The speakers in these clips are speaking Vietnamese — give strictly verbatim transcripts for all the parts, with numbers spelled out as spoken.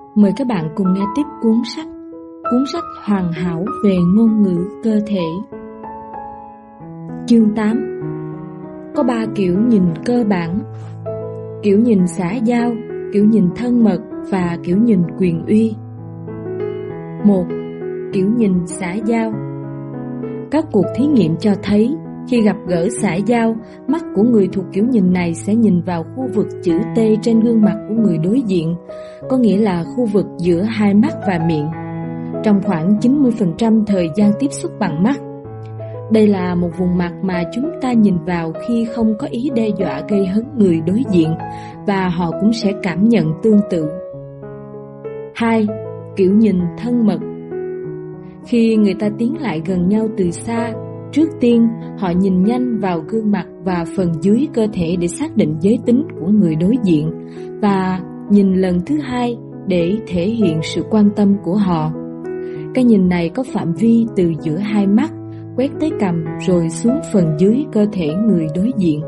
Mời các bạn cùng nghe tiếp cuốn sách Cuốn sách hoàn hảo về ngôn ngữ cơ thể. Chương tám. Có ba kiểu nhìn cơ bản: kiểu nhìn xã giao, kiểu nhìn thân mật và kiểu nhìn quyền uy. Một. Kiểu nhìn xã giao. Các cuộc thí nghiệm cho thấy khi gặp gỡ xã giao, mắt của người thuộc kiểu nhìn này sẽ nhìn vào khu vực chữ T trên gương mặt của người đối diện, có nghĩa là khu vực giữa hai mắt và miệng, trong khoảng chín mươi phần trăm thời gian tiếp xúc bằng mắt. Đây là một vùng mặt mà chúng ta nhìn vào khi không có ý đe dọa gây hấn người đối diện, và họ cũng sẽ cảm nhận tương tự. Hai. Kiểu nhìn thân mật. Khi người ta tiến lại gần nhau từ xa, trước tiên họ nhìn nhanh vào gương mặt và phần dưới cơ thể để xác định giới tính của người đối diện, và nhìn lần thứ hai để thể hiện sự quan tâm của họ. Cái nhìn này có phạm vi từ giữa hai mắt, quét tới cằm rồi xuống phần dưới cơ thể người đối diện.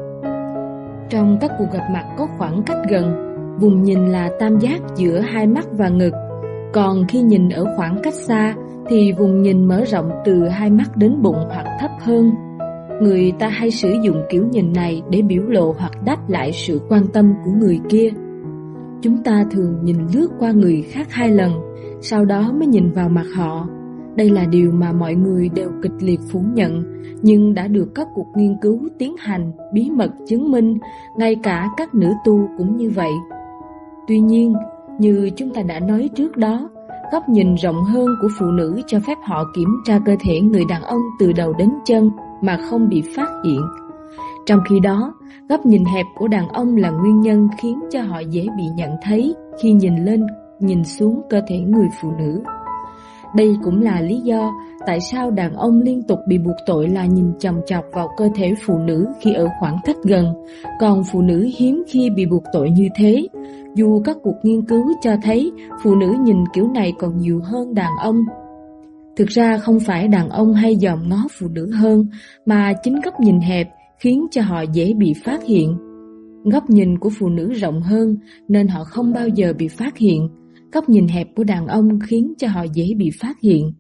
Trong các cuộc gặp mặt có khoảng cách gần, vùng nhìn là tam giác giữa hai mắt và ngực. Còn khi nhìn ở khoảng cách xa thì vùng nhìn mở rộng từ hai mắt đến bụng hoặc thấp hơn. Người ta hay sử dụng kiểu nhìn này để biểu lộ hoặc đáp lại sự quan tâm của người kia. Chúng ta thường nhìn lướt qua người khác hai lần, sau đó mới nhìn vào mặt họ. Đây là điều mà mọi người đều kịch liệt phủ nhận, nhưng đã được các cuộc nghiên cứu tiến hành bí mật chứng minh, ngay cả các nữ tu cũng như vậy. Tuy nhiên, như chúng ta đã nói trước đó, góc nhìn rộng hơn của phụ nữ cho phép họ kiểm tra cơ thể người đàn ông từ đầu đến chân mà không bị phát hiện. Trong khi đó, góc nhìn hẹp của đàn ông là nguyên nhân khiến cho họ dễ bị nhận thấy khi nhìn lên, nhìn xuống cơ thể người phụ nữ. Đây cũng là lý do tại sao đàn ông liên tục bị buộc tội là nhìn chòng chọc vào cơ thể phụ nữ khi ở khoảng cách gần, còn phụ nữ hiếm khi bị buộc tội như thế, dù các cuộc nghiên cứu cho thấy phụ nữ nhìn kiểu này còn nhiều hơn đàn ông. Thực ra không phải đàn ông hay dòm ngó phụ nữ hơn, mà chính góc nhìn hẹp khiến cho họ dễ bị phát hiện. Góc nhìn của phụ nữ rộng hơn nên họ không bao giờ bị phát hiện. Góc nhìn hẹp của đàn ông khiến cho họ dễ bị phát hiện.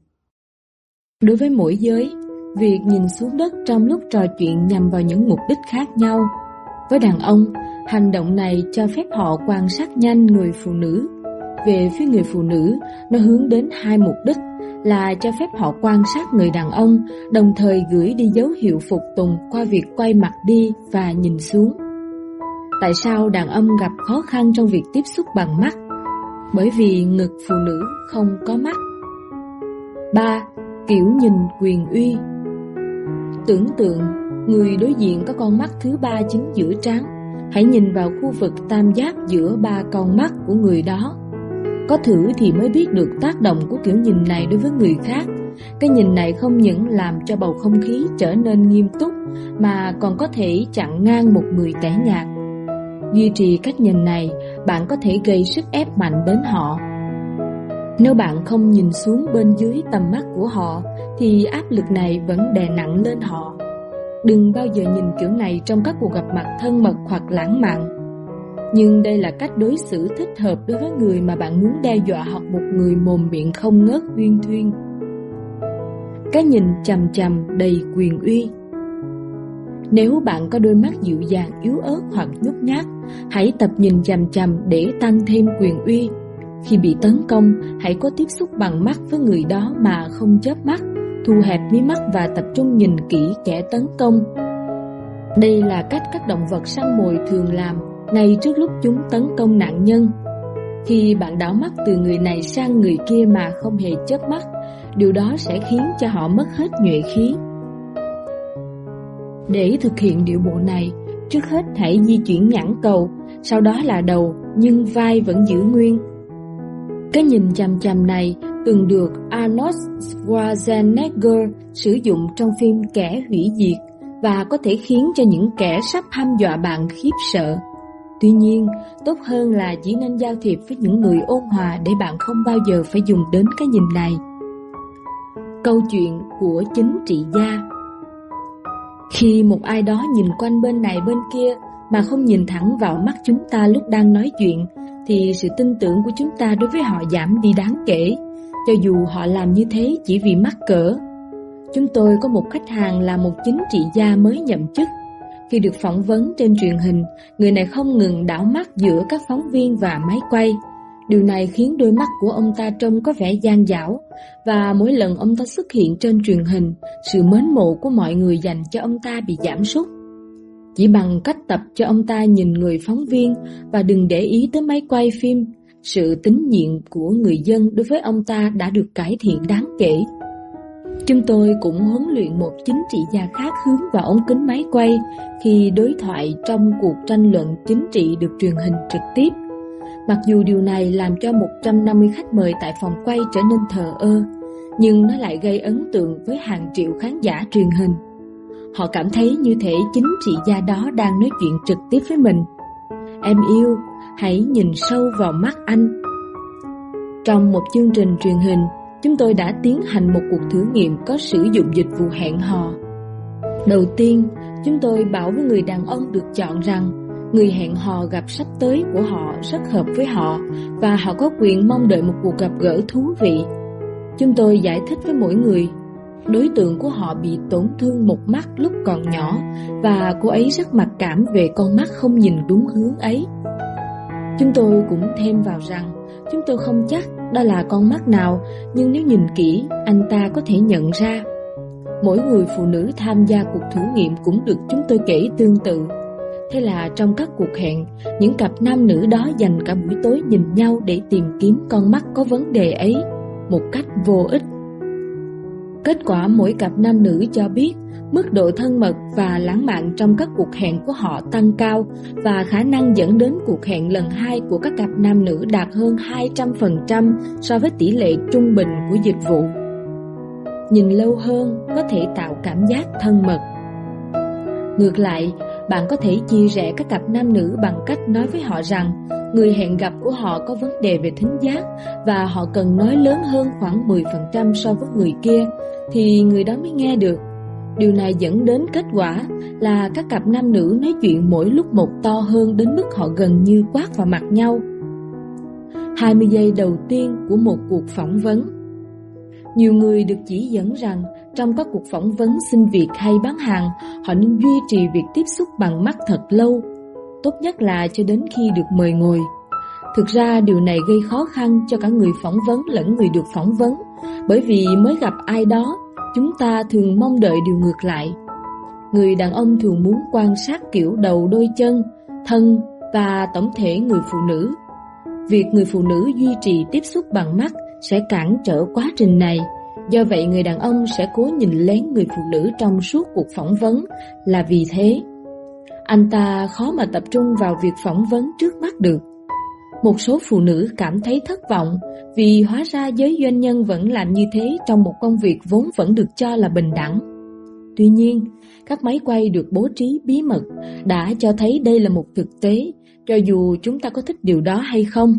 Đối với mỗi giới, việc nhìn xuống đất trong lúc trò chuyện nhằm vào những mục đích khác nhau. Với đàn ông, hành động này cho phép họ quan sát nhanh người phụ nữ. Về phía người phụ nữ, nó hướng đến hai mục đích là cho phép họ quan sát người đàn ông, đồng thời gửi đi dấu hiệu phục tùng qua việc quay mặt đi và nhìn xuống. Tại sao đàn ông gặp khó khăn trong việc tiếp xúc bằng mắt? Bởi vì ngực phụ nữ không có mắt. Ba. Kiểu nhìn quyền uy. Tưởng tượng người đối diện có con mắt thứ ba chính giữa trán. Hãy nhìn vào khu vực tam giác giữa ba con mắt của người đó. Có thử thì mới biết được tác động của kiểu nhìn này đối với người khác. Cái nhìn này không những làm cho bầu không khí trở nên nghiêm túc, mà còn có thể chặn ngang một người tẻ nhạt. Duy trì cách nhìn này, bạn có thể gây sức ép mạnh đến họ. Nếu bạn không nhìn xuống bên dưới tầm mắt của họ, thì áp lực này vẫn đè nặng lên họ. Đừng bao giờ nhìn kiểu này trong các cuộc gặp mặt thân mật hoặc lãng mạn. Nhưng đây là cách đối xử thích hợp đối với người mà bạn muốn đe dọa, hoặc một người mồm miệng không ngớt huyên thuyên. Cái nhìn chằm chằm đầy quyền uy. Nếu bạn có đôi mắt dịu dàng, yếu ớt hoặc nhút nhát, hãy tập nhìn chằm chằm để tăng thêm quyền uy. Khi bị tấn công, hãy có tiếp xúc bằng mắt với người đó mà không chớp mắt, thu hẹp mí mắt và tập trung nhìn kỹ kẻ tấn công. Đây là cách các động vật săn mồi thường làm ngay trước lúc chúng tấn công nạn nhân. Khi bạn đảo mắt từ người này sang người kia mà không hề chớp mắt, điều đó sẽ khiến cho họ mất hết nhuệ khí. Để thực hiện điệu bộ này, trước hết hãy di chuyển nhãn cầu, sau đó là đầu, nhưng vai vẫn giữ nguyên. Cái nhìn chằm chằm này từng được Arnold Schwarzenegger sử dụng trong phim Kẻ Hủy Diệt, và có thể khiến cho những kẻ sắp hăm dọa bạn khiếp sợ. Tuy nhiên, tốt hơn là chỉ nên giao thiệp với những người ôn hòa để bạn không bao giờ phải dùng đến cái nhìn này. Câu chuyện của chính trị gia. Khi một ai đó nhìn quanh bên này bên kia, mà không nhìn thẳng vào mắt chúng ta lúc đang nói chuyện, thì sự tin tưởng của chúng ta đối với họ giảm đi đáng kể, cho dù họ làm như thế chỉ vì mắc cỡ. Chúng tôi có một khách hàng là một chính trị gia mới nhậm chức. Khi được phỏng vấn trên truyền hình, người này không ngừng đảo mắt giữa các phóng viên và máy quay. Điều này khiến đôi mắt của ông ta trông có vẻ gian dảo, và mỗi lần ông ta xuất hiện trên truyền hình, sự mến mộ của mọi người dành cho ông ta bị giảm sút. Chỉ bằng cách tập cho ông ta nhìn người phóng viên và đừng để ý tới máy quay phim, sự tín nhiệm của người dân đối với ông ta đã được cải thiện đáng kể. Chúng tôi cũng huấn luyện một chính trị gia khác hướng vào ống kính máy quay khi đối thoại trong cuộc tranh luận chính trị được truyền hình trực tiếp. Mặc dù điều này làm cho một trăm năm mươi khách mời tại phòng quay trở nên thờ ơ, nhưng nó lại gây ấn tượng với hàng triệu khán giả truyền hình. Họ cảm thấy như thể chính trị gia đó đang nói chuyện trực tiếp với mình. Em yêu, hãy nhìn sâu vào mắt anh. Trong một chương trình truyền hình, chúng tôi đã tiến hành một cuộc thử nghiệm có sử dụng dịch vụ hẹn hò. Đầu tiên, chúng tôi bảo với người đàn ông được chọn rằng người hẹn hò gặp sắp tới của họ rất hợp với họ và họ có quyền mong đợi một cuộc gặp gỡ thú vị. Chúng tôi giải thích với mỗi người, đối tượng của họ bị tổn thương một mắt lúc còn nhỏ và cô ấy rất mặc cảm về con mắt không nhìn đúng hướng ấy. Chúng tôi cũng thêm vào rằng chúng tôi không chắc đó là con mắt nào, nhưng nếu nhìn kỹ, anh ta có thể nhận ra. Mỗi người phụ nữ tham gia cuộc thử nghiệm cũng được chúng tôi kể tương tự. Thế là trong các cuộc hẹn, những cặp nam nữ đó dành cả buổi tối nhìn nhau để tìm kiếm con mắt có vấn đề ấy một cách vô ích. Kết quả mỗi cặp nam nữ cho biết mức độ thân mật và lãng mạn trong các cuộc hẹn của họ tăng cao và khả năng dẫn đến cuộc hẹn lần hai của các cặp nam nữ đạt hơn hai trăm phần trăm so với tỷ lệ trung bình của dịch vụ. Nhìn lâu hơn có thể tạo cảm giác thân mật. Ngược lại, bạn có thể chia rẽ các cặp nam nữ bằng cách nói với họ rằng người hẹn gặp của họ có vấn đề về thính giác và họ cần nói lớn hơn khoảng mười phần trăm so với người kia thì người đó mới nghe được. Điều này dẫn đến kết quả là các cặp nam nữ nói chuyện mỗi lúc một to hơn đến mức họ gần như quát vào mặt nhau. hai mươi giây đầu tiên của một cuộc phỏng vấn. Nhiều người được chỉ dẫn rằng trong các cuộc phỏng vấn xin việc hay bán hàng, họ nên duy trì việc tiếp xúc bằng mắt thật lâu, tốt nhất là cho đến khi được mời ngồi. Thực ra điều này gây khó khăn cho cả người phỏng vấn lẫn người được phỏng vấn, bởi vì mới gặp ai đó, chúng ta thường mong đợi điều ngược lại. Người đàn ông thường muốn quan sát kiểu đầu đôi chân, thân và tổng thể người phụ nữ. Việc người phụ nữ duy trì tiếp xúc bằng mắt sẽ cản trở quá trình này. Do vậy người đàn ông sẽ cố nhìn lén người phụ nữ trong suốt cuộc phỏng vấn là vì thế. Anh ta khó mà tập trung vào việc phỏng vấn trước mắt được. Một số phụ nữ cảm thấy thất vọng vì hóa ra giới doanh nhân vẫn làm như thế trong một công việc vốn vẫn được cho là bình đẳng. Tuy nhiên, các máy quay được bố trí bí mật đã cho thấy đây là một thực tế, cho dù chúng ta có thích điều đó hay không.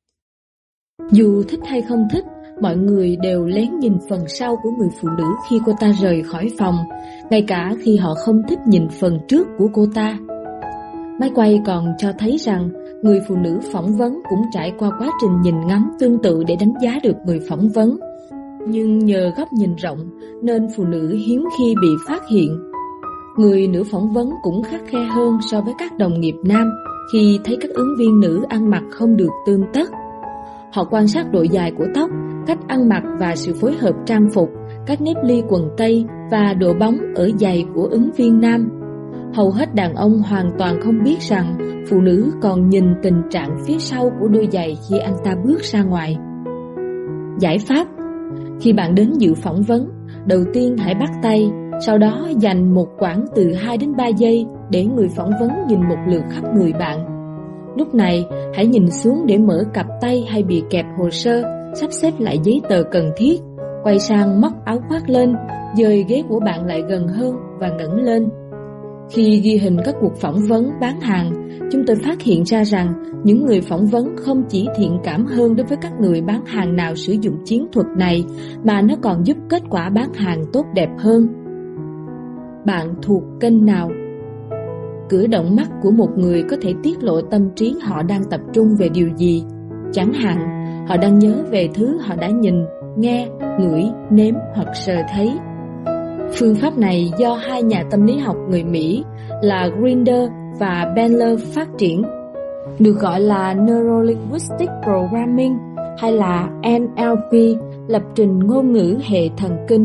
Dù thích hay không thích, mọi người đều lén nhìn phần sau của người phụ nữ khi cô ta rời khỏi phòng, ngay cả khi họ không thích nhìn phần trước của cô ta. Máy quay còn cho thấy rằng người phụ nữ phỏng vấn cũng trải qua quá trình nhìn ngắm tương tự để đánh giá được người phỏng vấn. Nhưng nhờ góc nhìn rộng nên phụ nữ hiếm khi bị phát hiện. Người nữ phỏng vấn cũng khắt khe hơn so với các đồng nghiệp nam khi thấy các ứng viên nữ ăn mặc không được tươm tất. Họ quan sát độ dài của tóc, cách ăn mặc và sự phối hợp trang phục, các nếp ly quần tây và độ bóng ở giày của ứng viên nam. Hầu hết đàn ông hoàn toàn không biết rằng phụ nữ còn nhìn tình trạng phía sau của đôi giày khi anh ta bước ra ngoài. Giải pháp: khi bạn đến dự phỏng vấn, đầu tiên hãy bắt tay, sau đó dành một quãng từ hai đến ba giây để người phỏng vấn nhìn một lượt khắp người bạn. Lúc này, hãy nhìn xuống để mở cặp tay hay bị kẹp hồ sơ, sắp xếp lại giấy tờ cần thiết, quay sang móc áo khoác lên, dời ghế của bạn lại gần hơn và ngẩng lên. Khi ghi hình các cuộc phỏng vấn bán hàng, chúng tôi phát hiện ra rằng những người phỏng vấn không chỉ thiện cảm hơn đối với các người bán hàng nào sử dụng chiến thuật này, mà nó còn giúp kết quả bán hàng tốt đẹp hơn. Bạn thuộc kênh nào? Cử động mắt của một người có thể tiết lộ tâm trí họ đang tập trung về điều gì. Chẳng hạn, họ đang nhớ về thứ họ đã nhìn, nghe, ngửi, nếm hoặc sờ thấy. Phương pháp này do hai nhà tâm lý học người Mỹ là Grinder và Bandler phát triển, được gọi là Neuro-Linguistic Programming hay là N L P, lập trình ngôn ngữ hệ thần kinh.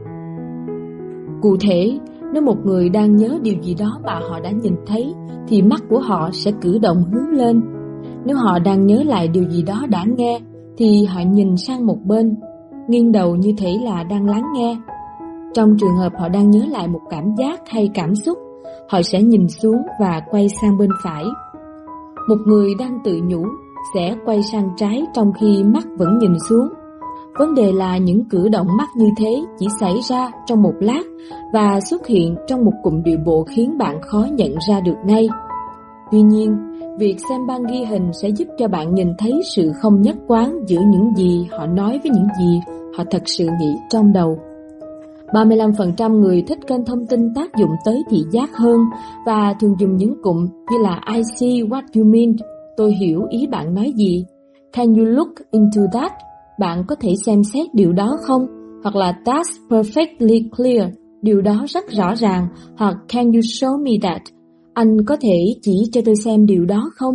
Cụ thể, nếu một người đang nhớ điều gì đó mà họ đã nhìn thấy, thì mắt của họ sẽ cử động hướng lên. Nếu họ đang nhớ lại điều gì đó đã nghe, thì họ nhìn sang một bên, nghiêng đầu như thể là đang lắng nghe. Trong trường hợp họ đang nhớ lại một cảm giác hay cảm xúc, họ sẽ nhìn xuống và quay sang bên phải. Một người đang tự nhủ sẽ quay sang trái trong khi mắt vẫn nhìn xuống. Vấn đề là những cử động mắt như thế chỉ xảy ra trong một lát và xuất hiện trong một cụm điệu bộ khiến bạn khó nhận ra được ngay. Tuy nhiên, việc xem băng ghi hình sẽ giúp cho bạn nhìn thấy sự không nhất quán giữa những gì họ nói với những gì họ thật sự nghĩ trong đầu. ba mươi lăm phần trăm người thích kênh thông tin tác dụng tới thị giác hơn và thường dùng những cụm như là I see what you mean, tôi hiểu ý bạn nói gì, can you look into that, bạn có thể xem xét điều đó không, hoặc là that's perfectly clear, điều đó rất rõ ràng, hoặc can you show me that, anh có thể chỉ cho tôi xem điều đó không?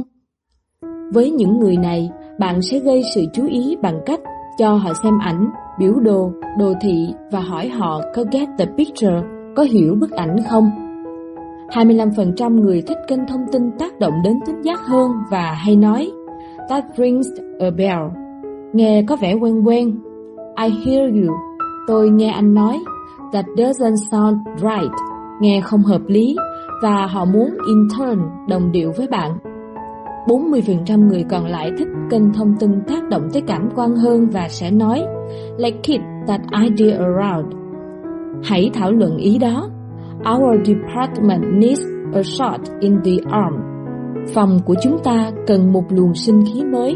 Với những người này, bạn sẽ gây sự chú ý bằng cách cho họ xem ảnh, biểu đồ, đồ thị và hỏi họ có get the picture, có hiểu bức ảnh không. hai mươi lăm phần trăm người thích kênh thông tin tác động đến thính giác hơn và hay nói that rings a bell, nghe có vẻ quen quen. I hear you, tôi nghe anh nói. That doesn't sound right, nghe không hợp lý, và họ muốn in turn, đồng điệu với bạn. bốn mươi phần trăm người còn lại thích kênh thông tin tác động tới cảm quan hơn và sẽ nói let's keep that idea around, hãy thảo luận ý đó. Our department needs a shot in the arm, phòng của chúng ta cần một luồng sinh khí mới.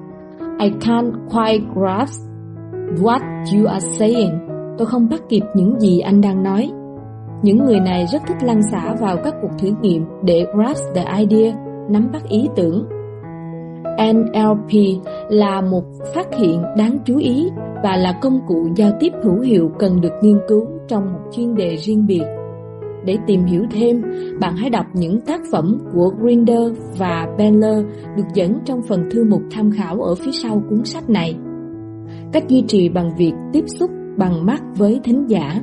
I can't quite grasp what you are saying, tôi không bắt kịp những gì anh đang nói. Những người này rất thích lăn xả vào các cuộc thử nghiệm để grasp the idea, nắm bắt ý tưởng. N L P là một phát hiện đáng chú ý và là công cụ giao tiếp hữu hiệu cần được nghiên cứu trong một chuyên đề riêng biệt. Để tìm hiểu thêm, bạn hãy đọc những tác phẩm của Grinder và Bandler được dẫn trong phần thư mục tham khảo ở phía sau cuốn sách này. Cách duy trì bằng việc tiếp xúc bằng mắt với thính giả.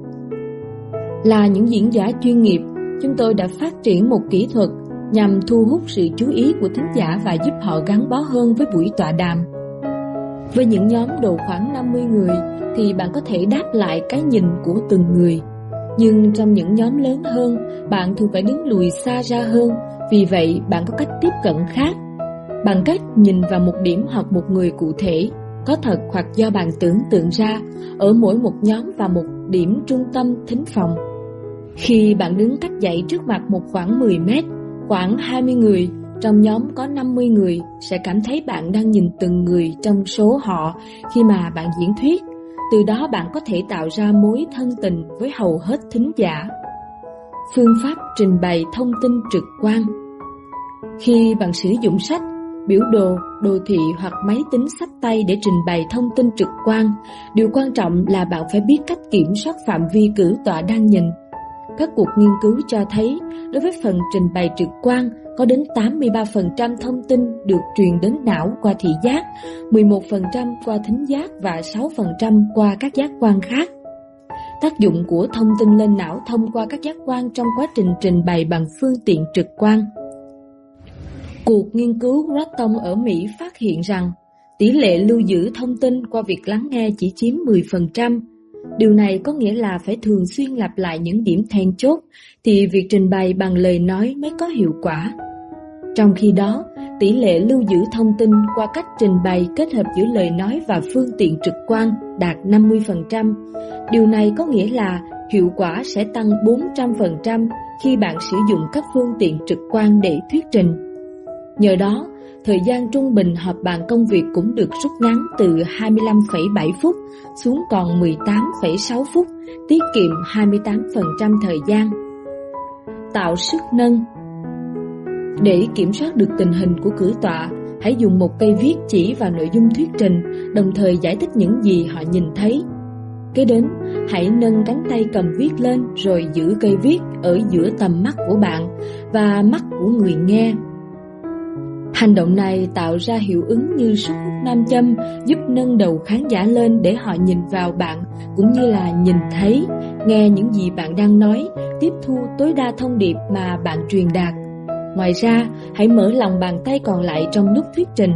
Là những diễn giả chuyên nghiệp, chúng tôi đã phát triển một kỹ thuật nhằm thu hút sự chú ý của thính giả và giúp họ gắn bó hơn với buổi tọa đàm. Với những nhóm độ khoảng năm mươi người thì bạn có thể đáp lại cái nhìn của từng người. Nhưng trong những nhóm lớn hơn, bạn thường phải đứng lùi xa ra hơn, vì vậy bạn có cách tiếp cận khác. Bằng cách nhìn vào một điểm hoặc một người cụ thể, có thật hoặc do bạn tưởng tượng ra, ở mỗi một nhóm và một điểm trung tâm thính phòng. Khi bạn đứng cách dãy trước mặt một khoảng mười mét, khoảng hai mươi người, trong nhóm có năm mươi người sẽ cảm thấy bạn đang nhìn từng người trong số họ khi mà bạn diễn thuyết. Từ đó bạn có thể tạo ra mối thân tình với hầu hết thính giả. Phương pháp trình bày thông tin trực quan. Khi bạn sử dụng sách, biểu đồ, đồ thị hoặc máy tính xách tay để trình bày thông tin trực quan, điều quan trọng là bạn phải biết cách kiểm soát phạm vi cử tọa đang nhìn. Các cuộc nghiên cứu cho thấy, đối với phần trình bày trực quan, có đến tám mươi ba phần trăm thông tin được truyền đến não qua thị giác, mười một phần trăm qua thính giác và sáu phần trăm qua các giác quan khác. Tác dụng của thông tin lên não thông qua các giác quan trong quá trình trình bày bằng phương tiện trực quan. Cuộc nghiên cứu Gratton ở Mỹ phát hiện rằng tỷ lệ lưu giữ thông tin qua việc lắng nghe chỉ chiếm mười phần trăm. Điều này có nghĩa là phải thường xuyên lặp lại những điểm then chốt thì việc trình bày bằng lời nói mới có hiệu quả. Trong khi đó, tỷ lệ lưu giữ thông tin qua cách trình bày kết hợp giữa lời nói và phương tiện trực quan đạt năm mươi phần trăm. Điều này có nghĩa là hiệu quả sẽ tăng bốn trăm phần trăm khi bạn sử dụng các phương tiện trực quan để thuyết trình. Nhờ đó, thời gian trung bình họp bàn công việc cũng được rút ngắn từ hai mươi lăm phẩy bảy phút xuống còn mười tám phẩy sáu phút, tiết kiệm hai mươi tám phần trăm thời gian. tạo sức nâng. Để kiểm soát được tình hình của cử tọa, hãy dùng một cây viết chỉ vào nội dung thuyết trình, đồng thời giải thích những gì họ nhìn thấy. Kế đến, hãy nâng cánh tay cầm viết lên rồi giữ cây viết ở giữa tầm mắt của bạn và mắt của người nghe. Hành động này tạo ra hiệu ứng như sức hút nam châm, giúp nâng đầu khán giả lên để họ nhìn vào bạn, cũng như là nhìn thấy, nghe những gì bạn đang nói, tiếp thu tối đa thông điệp mà bạn truyền đạt. Ngoài ra, hãy mở lòng bàn tay còn lại trong lúc thuyết trình.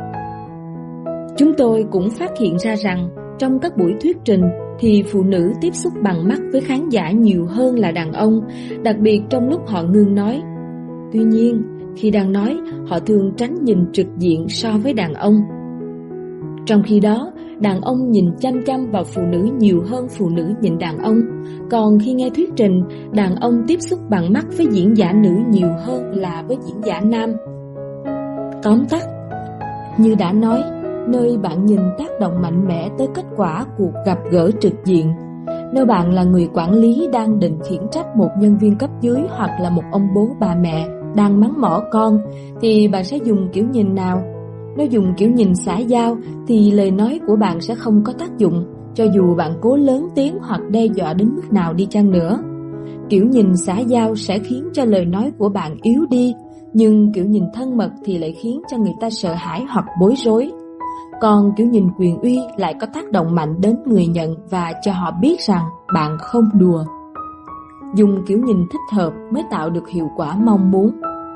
Chúng tôi cũng phát hiện ra rằng, trong các buổi thuyết trình thì phụ nữ tiếp xúc bằng mắt với khán giả nhiều hơn là đàn ông, đặc biệt trong lúc họ ngưng nói. Tuy nhiên, khi đang nói, họ thường tránh nhìn trực diện so với đàn ông. Trong khi đó, đàn ông nhìn chăm chăm vào phụ nữ nhiều hơn phụ nữ nhìn đàn ông. Còn khi nghe thuyết trình, đàn ông tiếp xúc bằng mắt với diễn giả nữ nhiều hơn là với diễn giả nam. Tóm tắt, như đã nói, nơi bạn nhìn tác động mạnh mẽ tới kết quả cuộc gặp gỡ trực diện. Nếu bạn là người quản lý đang định khiển trách một nhân viên cấp dưới hoặc là một ông bố bà mẹ đang mắng mỏ con, thì bạn sẽ dùng kiểu nhìn nào? Nếu dùng kiểu nhìn xã giao thì lời nói của bạn sẽ không có tác dụng, cho dù bạn cố lớn tiếng hoặc đe dọa đến mức nào đi chăng nữa. Kiểu nhìn xã giao sẽ khiến cho lời nói của bạn yếu đi, nhưng kiểu nhìn thân mật thì lại khiến cho người ta sợ hãi hoặc bối rối. Còn kiểu nhìn quyền uy lại có tác động mạnh đến người nhận và cho họ biết rằng bạn không đùa. Dùng kiểu nhìn thích hợp mới tạo được hiệu quả mong muốn.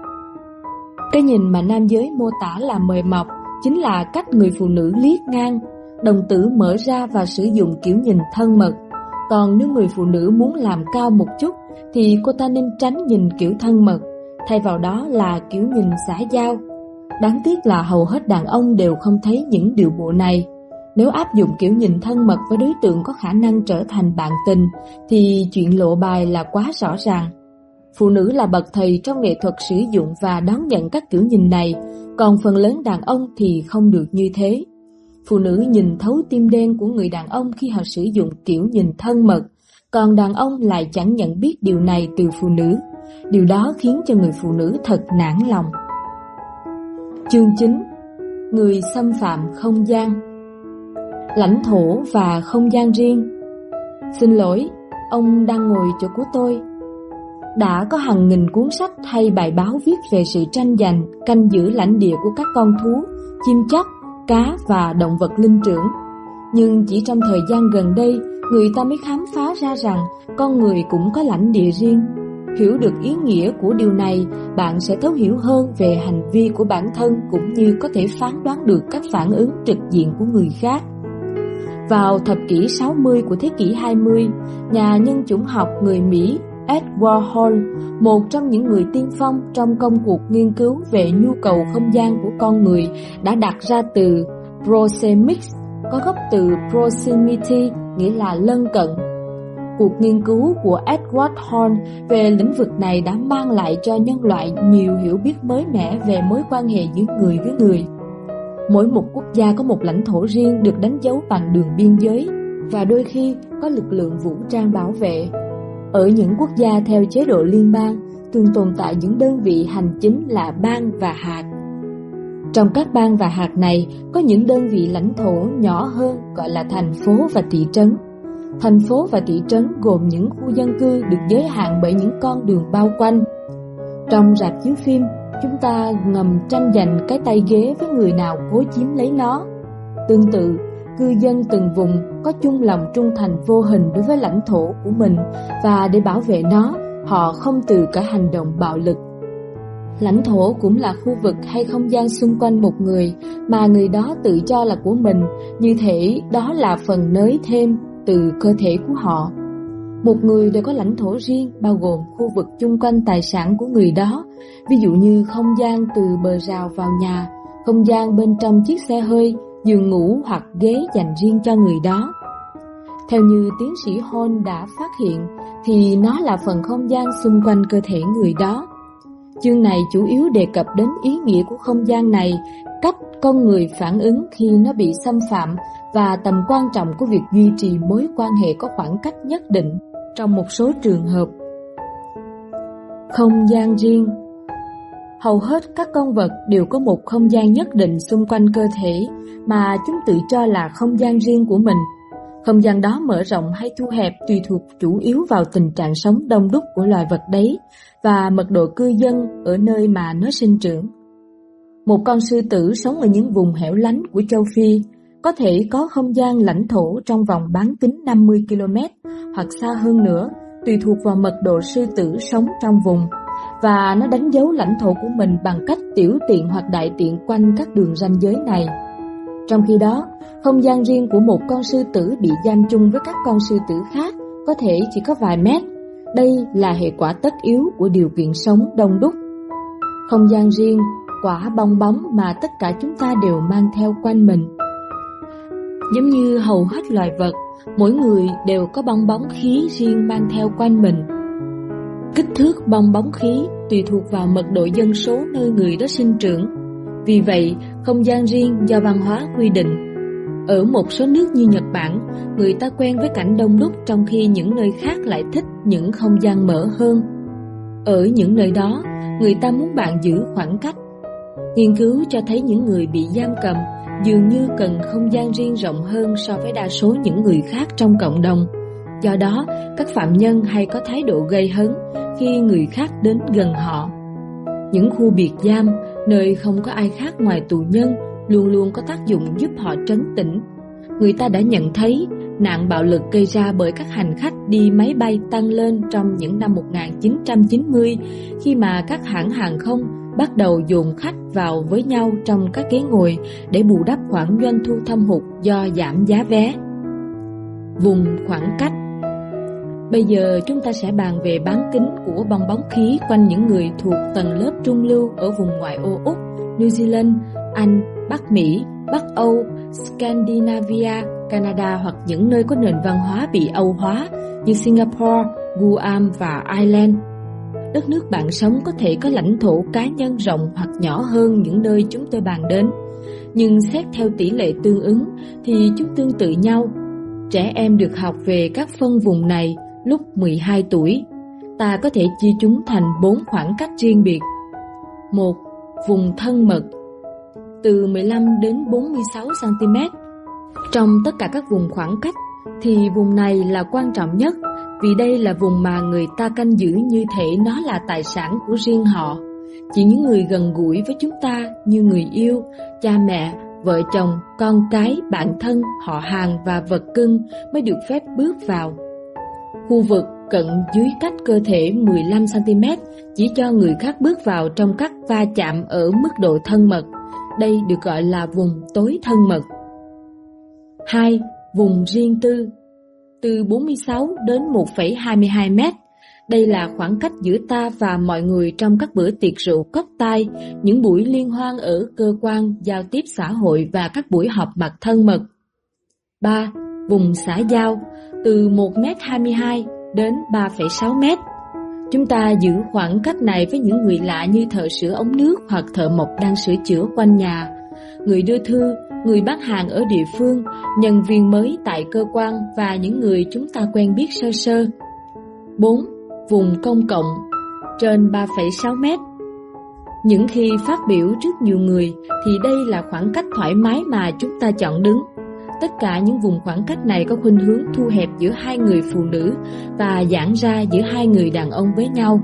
Cái nhìn mà nam giới mô tả là mời mọc chính là cách người phụ nữ liếc ngang, đồng tử mở ra và sử dụng kiểu nhìn thân mật. Còn nếu người phụ nữ muốn làm cao một chút thì cô ta nên tránh nhìn kiểu thân mật, thay vào đó là kiểu nhìn xã giao. Đáng tiếc là hầu hết đàn ông đều không thấy những điều bộ này. Nếu áp dụng kiểu nhìn thân mật với đối tượng có khả năng trở thành bạn tình thì chuyện lộ bài là quá rõ ràng. Phụ nữ là bậc thầy trong nghệ thuật sử dụng và đón nhận các kiểu nhìn này, còn phần lớn đàn ông thì không được như thế. Phụ nữ nhìn thấu tim đen của người đàn ông khi họ sử dụng kiểu nhìn thân mật, còn đàn ông lại chẳng nhận biết điều này từ phụ nữ. Điều đó khiến cho người phụ nữ thật nản lòng. Chương chín. Người xâm phạm không gian. Lãnh thổ và không gian riêng. Xin lỗi, ông đang ngồi chỗ của tôi. Đã có hàng nghìn cuốn sách hay bài báo viết về sự tranh giành, canh giữ lãnh địa của các con thú, chim chóc, cá và động vật linh trưởng. Nhưng chỉ trong thời gian gần đây, người ta mới khám phá ra rằng con người cũng có lãnh địa riêng. Hiểu được ý nghĩa của điều này, bạn sẽ thấu hiểu hơn về hành vi của bản thân cũng như có thể phán đoán được các phản ứng trực diện của người khác. Vào thập kỷ sáu mươi của thế kỷ hai mươi, nhà nhân chủng học người Mỹ Edward Hall, một trong những người tiên phong trong công cuộc nghiên cứu về nhu cầu không gian của con người, đã đặt ra từ proxemics, có gốc từ proximity, nghĩa là lân cận. Cuộc nghiên cứu của Edward Hall về lĩnh vực này đã mang lại cho nhân loại nhiều hiểu biết mới mẻ về mối quan hệ giữa người với người. Mỗi một quốc gia có một lãnh thổ riêng được đánh dấu bằng đường biên giới và đôi khi có lực lượng vũ trang bảo vệ. Ở những quốc gia theo chế độ liên bang, thường tồn tại những đơn vị hành chính là bang và hạt. Trong các bang và hạt này có những đơn vị lãnh thổ nhỏ hơn gọi là thành phố và thị trấn. Thành phố và thị trấn gồm những khu dân cư được giới hạn bởi những con đường bao quanh. Trong rạp chiếu phim, chúng ta ngầm tranh giành cái tay ghế với người nào cố chiếm lấy nó. Tương tự, cư dân từng vùng có chung lòng trung thành vô hình đối với lãnh thổ của mình, và để bảo vệ nó, họ không từ cả hành động bạo lực. Lãnh thổ cũng là khu vực hay không gian xung quanh một người mà người đó tự cho là của mình, như thể đó là phần nới thêm từ cơ thể của họ. Một người đều có lãnh thổ riêng, bao gồm khu vực chung quanh tài sản của người đó, ví dụ như không gian từ bờ rào vào nhà, không gian bên trong chiếc xe hơi, giường ngủ hoặc ghế dành riêng cho người đó. Theo như tiến sĩ Hall đã phát hiện, thì nó là phần không gian xung quanh cơ thể người đó. Chương này chủ yếu đề cập đến ý nghĩa của không gian này, cách con người phản ứng khi nó bị xâm phạm và tầm quan trọng của việc duy trì mối quan hệ có khoảng cách nhất định trong một số trường hợp. Không gian riêng. Hầu hết các con vật đều có một không gian nhất định xung quanh cơ thể mà chúng tự cho là không gian riêng của mình. Không gian đó mở rộng hay thu hẹp tùy thuộc chủ yếu vào tình trạng sống đông đúc của loài vật đấy và mật độ cư dân ở nơi mà nó sinh trưởng. Một con sư tử sống ở những vùng hẻo lánh của châu Phi có thể có không gian lãnh thổ trong vòng bán kính năm mươi ki lô mét hoặc xa hơn nữa, tùy thuộc vào mật độ sư tử sống trong vùng, và nó đánh dấu lãnh thổ của mình bằng cách tiểu tiện hoặc đại tiện quanh các đường ranh giới này. Trong khi đó, không gian riêng của một con sư tử bị giam chung với các con sư tử khác có thể chỉ có vài mét. Đây là hệ quả tất yếu của điều kiện sống đông đúc. Không gian riêng, quả bong bóng mà tất cả chúng ta đều mang theo quanh mình. Giống như hầu hết loài vật, mỗi người đều có bong bóng khí riêng mang theo quanh mình. Kích thước bong bóng khí tùy thuộc vào mật độ dân số nơi người đó sinh trưởng. Vì vậy, không gian riêng do văn hóa quy định. Ở một số nước như Nhật Bản, người ta quen với cảnh đông đúc, trong khi những nơi khác lại thích những không gian mở hơn. Ở những nơi đó, người ta muốn bạn giữ khoảng cách. Nghiên cứu cho thấy những người bị giam cầm dường như cần không gian riêng rộng hơn so với đa số những người khác trong cộng đồng. Do đó, các phạm nhân hay có thái độ gây hấn khi người khác đến gần họ. Những khu biệt giam, nơi không có ai khác ngoài tù nhân, luôn luôn có tác dụng giúp họ trấn tĩnh. Người ta đã nhận thấy nạn bạo lực gây ra bởi các hành khách đi máy bay tăng lên trong những năm một nghìn chín trăm chín mươi, khi mà các hãng hàng không bắt đầu dồn khách vào với nhau trong các ghế ngồi để bù đắp khoản doanh thu thâm hụt do giảm giá vé. Vùng khoảng cách. Bây giờ chúng ta sẽ bàn về bán kính của bong bóng khí quanh những người thuộc tầng lớp trung lưu ở vùng ngoại ô Úc, New Zealand, Anh, Bắc Mỹ, Bắc Âu, Scandinavia, Canada hoặc những nơi có nền văn hóa bị Âu hóa như Singapore, Guam và Ireland. Đất nước bạn sống có thể có lãnh thổ cá nhân rộng hoặc nhỏ hơn những nơi chúng tôi bàn đến, nhưng xét theo tỷ lệ tương ứng thì chúng tương tự nhau. Trẻ em được học về các phân vùng này lúc mười hai tuổi. Ta có thể chia chúng thành bốn khoảng cách riêng biệt. Một. Vùng thân mật, từ mười lăm đến bốn mươi sáu xăng ti mét. Trong tất cả các vùng khoảng cách thì vùng này là quan trọng nhất, vì đây là vùng mà người ta canh giữ như thể nó là tài sản của riêng họ. Chỉ những người gần gũi với chúng ta như người yêu, cha mẹ, vợ chồng, con cái, bạn thân, họ hàng và vật cưng mới được phép bước vào. Khu vực cận dưới cách cơ thể mười lăm xăng ti mét chỉ cho người khác bước vào trong các va chạm ở mức độ thân mật. Đây được gọi là vùng tối thân mật. Hai. Vùng riêng tư, từ bốn mươi sáu đến một phẩy hai mươi hai mét. Đây là khoảng cách giữa ta và mọi người trong các bữa tiệc rượu cốc tai, những buổi liên hoan ở cơ quan, giao tiếp xã hội và các buổi họp mặt thân mật. Ba. Vùng xã giao, từ một mét hai mươi hai đến ba phẩy sáu mét. Chúng ta giữ khoảng cách này với những người lạ như thợ sửa ống nước hoặc thợ mộc đang sửa chữa quanh nhà, người đưa thư, người bán hàng ở địa phương, nhân viên mới tại cơ quan và những người chúng ta quen biết sơ sơ. Bốn. Vùng công cộng, trên ba phẩy sáu mét. Những khi phát biểu trước nhiều người thì đây là khoảng cách thoải mái mà chúng ta chọn đứng. Tất cả những vùng khoảng cách này có khuynh hướng thu hẹp giữa hai người phụ nữ và giãn ra giữa hai người đàn ông với nhau.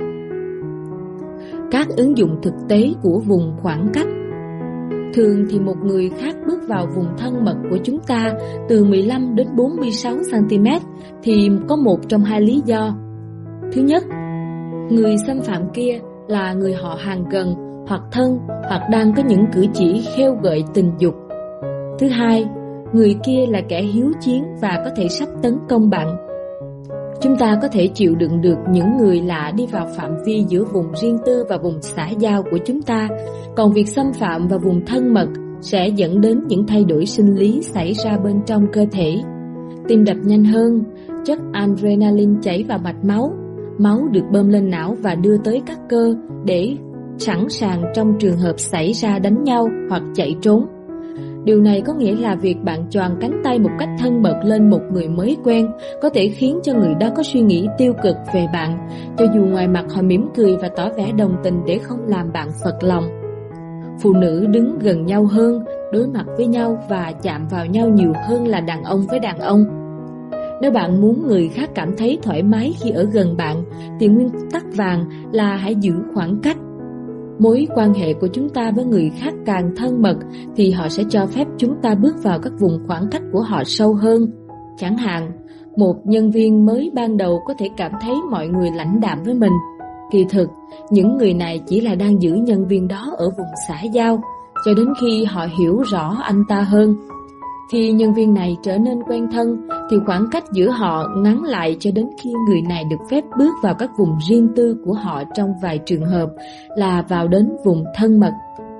Các ứng dụng thực tế của vùng khoảng cách. Thường thì một người khác bước vào vùng thân mật của chúng ta từ mười lăm đến bốn mươi sáu xăng ti mét thì có một trong hai lý do. Thứ nhất, người xâm phạm kia là người họ hàng gần hoặc thân hoặc đang có những cử chỉ khêu gợi tình dục. Thứ hai, người kia là kẻ hiếu chiến và có thể sắp tấn công bạn. Chúng ta có thể chịu đựng được những người lạ đi vào phạm vi giữa vùng riêng tư và vùng xã giao của chúng ta, còn việc xâm phạm vào vùng thân mật sẽ dẫn đến những thay đổi sinh lý xảy ra bên trong cơ thể. Tim đập nhanh hơn, chất adrenaline chảy vào mạch máu, máu được bơm lên não và đưa tới các cơ để sẵn sàng trong trường hợp xảy ra đánh nhau hoặc chạy trốn. Điều này có nghĩa là việc bạn choàng cánh tay một cách thân mật lên một người mới quen có thể khiến cho người đó có suy nghĩ tiêu cực về bạn, cho dù ngoài mặt họ mỉm cười và tỏ vẻ đồng tình để không làm bạn phật lòng. Phụ nữ đứng gần nhau hơn, đối mặt với nhau và chạm vào nhau nhiều hơn là đàn ông với đàn ông. Nếu bạn muốn người khác cảm thấy thoải mái khi ở gần bạn, thì nguyên tắc vàng là hãy giữ khoảng cách. Mối quan hệ của chúng ta với người khác càng thân mật thì họ sẽ cho phép chúng ta bước vào các vùng khoảng cách của họ sâu hơn. Chẳng hạn, một nhân viên mới ban đầu có thể cảm thấy mọi người lãnh đạm với mình. Kỳ thực, những người này chỉ là đang giữ nhân viên đó ở vùng xã giao, cho đến khi họ hiểu rõ anh ta hơn. Khi nhân viên này trở nên quen thân, thì khoảng cách giữa họ ngắn lại cho đến khi người này được phép bước vào các vùng riêng tư của họ trong vài trường hợp là vào đến vùng thân mật.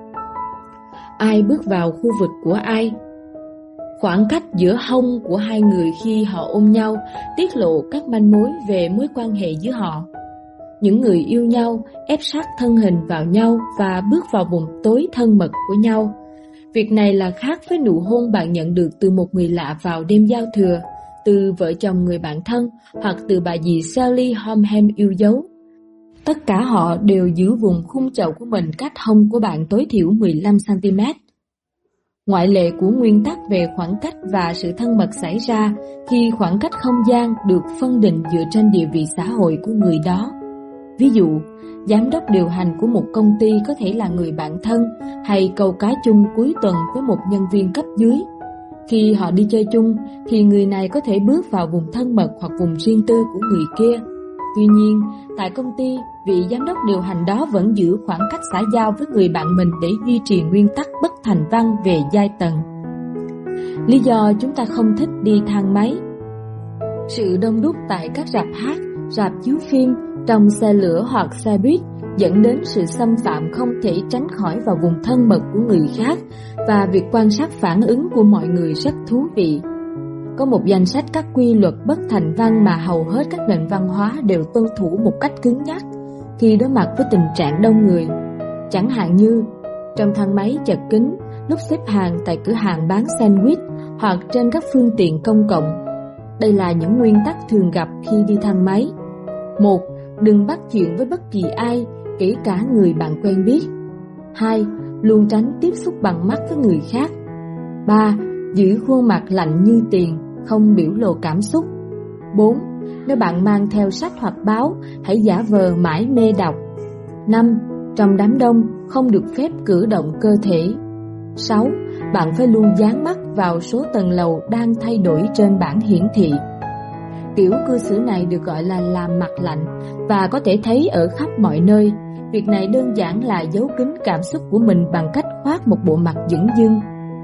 Ai bước vào khu vực của ai? Khoảng cách giữa hông của hai người khi họ ôm nhau tiết lộ các manh mối về mối quan hệ giữa họ. Những người yêu nhau ép sát thân hình vào nhau và bước vào vùng tối thân mật của nhau. Việc này là khác với nụ hôn bạn nhận được từ một người lạ vào đêm giao thừa, từ vợ chồng người bạn thân hoặc từ bà dì Sally Homham yêu dấu. Tất cả họ đều giữ vùng khung chậu của mình cách hông của bạn tối thiểu mười lăm xăng ti mét. Ngoại lệ của nguyên tắc về khoảng cách và sự thân mật xảy ra khi khoảng cách không gian được phân định dựa trên địa vị xã hội của người đó. Ví dụ, giám đốc điều hành của một công ty có thể là người bạn thân hay câu cá chung cuối tuần với một nhân viên cấp dưới. Khi họ đi chơi chung thì người này có thể bước vào vùng thân mật hoặc vùng riêng tư của người kia. Tuy nhiên, tại công ty, vị giám đốc điều hành đó vẫn giữ khoảng cách xã giao với người bạn mình để duy trì nguyên tắc bất thành văn về giai tầng. Lý do chúng ta không thích đi thang máy: sự đông đúc tại các rạp hát, rạp chiếu phim, trong xe lửa hoặc xe buýt dẫn đến sự xâm phạm không thể tránh khỏi vào vùng thân mật của người khác, và việc quan sát phản ứng của mọi người rất thú vị. Có một danh sách các quy luật bất thành văn mà hầu hết các nền văn hóa đều tuân thủ một cách cứng nhắc khi đối mặt với tình trạng đông người. Chẳng hạn như trong thang máy chật kín, lúc xếp hàng tại cửa hàng bán sandwich hoặc trên các phương tiện công cộng. Đây là những nguyên tắc thường gặp khi đi thang máy. Một. Đừng bắt chuyện với bất kỳ ai, kể cả người bạn quen biết. Hai. Luôn tránh tiếp xúc bằng mắt với người khác. Ba. Giữ khuôn mặt lạnh như tiền, không biểu lộ cảm xúc. Bốn. Nếu bạn mang theo sách hoặc báo, hãy giả vờ mải mê đọc. Năm. Trong đám đông, không được phép cử động cơ thể. Sáu. Bạn phải luôn dán mắt vào số tầng lầu đang thay đổi trên bảng hiển thị. Kiểu cư xử này được gọi là làm mặt lạnh và có thể thấy ở khắp mọi nơi. Việc này đơn giản là giấu kín cảm xúc của mình bằng cách khoác một bộ mặt dửng dưng.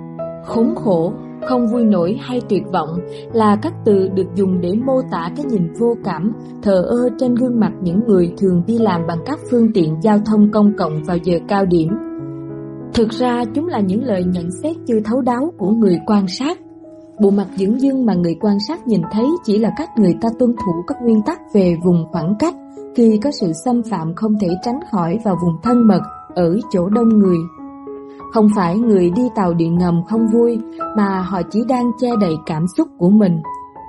Khốn khổ, không vui nổi hay tuyệt vọng là các từ được dùng để mô tả cái nhìn vô cảm, thờ ơ trên gương mặt những người thường đi làm bằng các phương tiện giao thông công cộng vào giờ cao điểm. Thực ra chúng là những lời nhận xét chưa thấu đáo của người quan sát. Bộ mặt dửng dưng mà người quan sát nhìn thấy chỉ là cách người ta tuân thủ các nguyên tắc về vùng khoảng cách khi có sự xâm phạm không thể tránh khỏi vào vùng thân mật ở chỗ đông người. Không phải người đi tàu điện ngầm không vui, mà họ chỉ đang che đậy cảm xúc của mình.